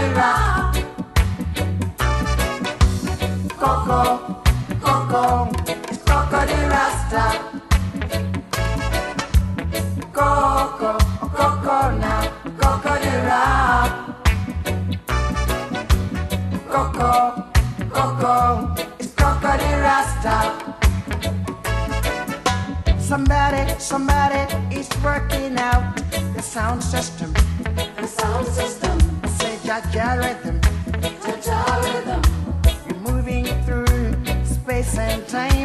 Crocodile. Coco, Coco, it's Crocodile Rasta. Coco, Coco now, Crocodile. Coco, Coco, it's Crocodile Rasta. Somebody is working out the sound system. The sound system. Say Jaja rhythm. Jaja rhythm. You're moving through space and time.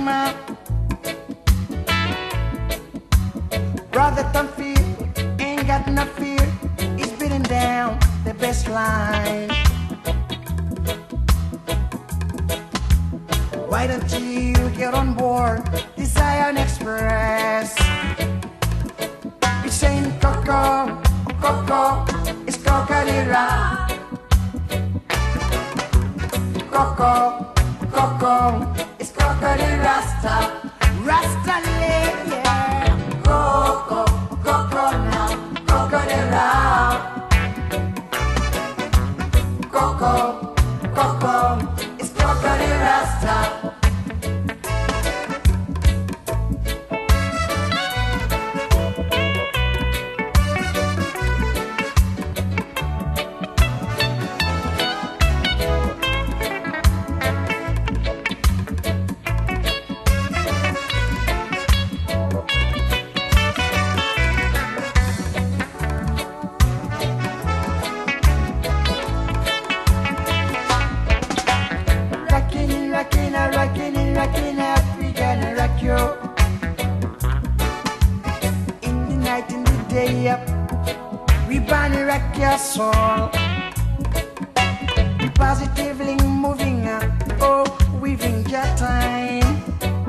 Brother, don't fear, ain't got no fear. He's beating down the best line. Why don't you get on board the Zion Express? It's saying Coco, Coco, it's Crocodile. Coco, Coco, it's Crocodile Rasta. Rasta yeah. Coco, Coco now, Crocodile. Coco, Coco, it's Crocodile Rasta. Rockin' African rock you. In the night, in the day, we burn rock your soul. Positively moving up, oh, weaving your time.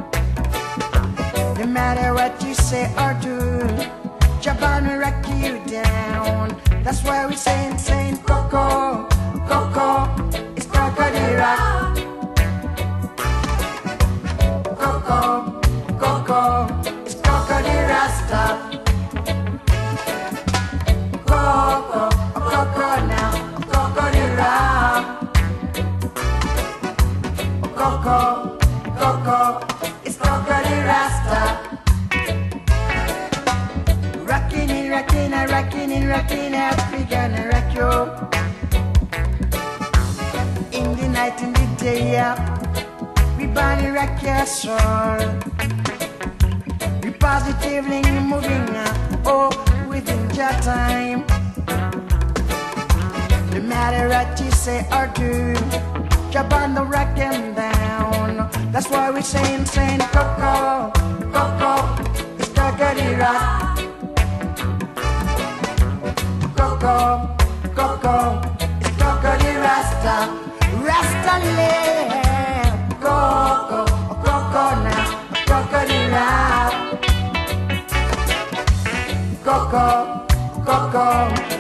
No matter what you say or do, Japan will rock you down. That's why we saying Coco, Coco, it's Crocodile Rock. Coco, Coco, it's Crocodile Rasta. Coco, Coco now, Crocodile Rock. Coco, Coco, it's Crocodile Rasta. Rockin' African rock you. In the night, in the day, we burn rock your soul. We positively moving oh, within your time. No matter what you say or do, Japan the rock them down. That's why we saying Coco, Coco, it's Crocodile Rock. Coco, Coco, it's Crocodile Rasta. Rasta land. Coco, Coco now, Crocodile. Coco, Coco.